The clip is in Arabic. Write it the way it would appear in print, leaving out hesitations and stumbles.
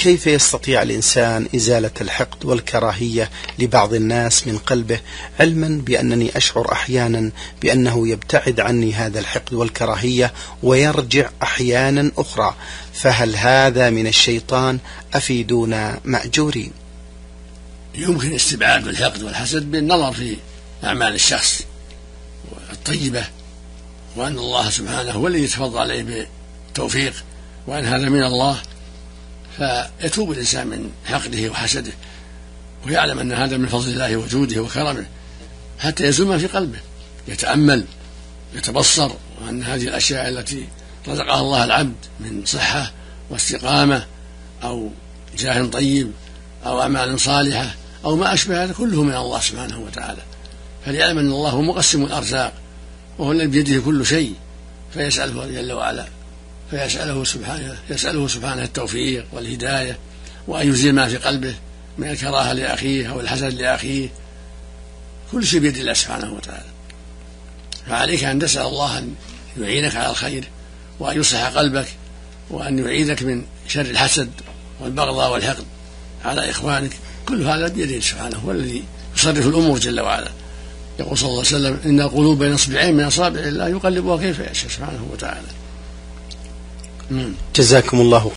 كيف يستطيع الإنسان إزالة الحقد والكراهية لبعض الناس من قلبه، علما بأنني أشعر أحيانا بأنه يبتعد عني هذا الحقد والكراهية ويرجع أحيانا أخرى، فهل هذا من الشيطان؟ أفيدونا مأجورين. يمكن استبعاد الحقد والحسد بالنظر في أعمال الشخص الطيبة، وأن الله سبحانه هو الذي يتفضل عليه بالتوفيق، وأن هذا من الله، فيتوب الإنسان من حقده وحسده ويعلم أن هذا من فضل الله وجوده وكرمه، حتى يزول ما في قلبه، يتأمل يتبصر، وأن هذه الأشياء التي رزقها الله العبد من صحة واستقامة أو جاه طيب أو أعمال صالحة أو ما أشبه هذا كله من الله سبحانه وتعالى، فليعلم أن الله هو مقسم الأرزاق وهو الذي بيده كل شيء، فيسأله جل وعلا، يسأله سبحانه التوفيق والهداية، وأن يزيل ما في قلبه من الكراهة لأخيه أو الحسد لأخيه، كل شيء بيد الله سبحانه وتعالى. فعليك أن تسأل الله أن يعينك على الخير وأن يصلح قلبك وأن يعيذك من شر الحسد والبغضاء والحقد على إخوانك، كل هذا بيده سبحانه، هو الذي يصرف الأمور جل وعلا. يقول صلى الله عليه وسلم: إن القلوب بين أصبعين من أصابع الله يقلبها كيف يشاء سبحانه وتعالى. جزاكم الله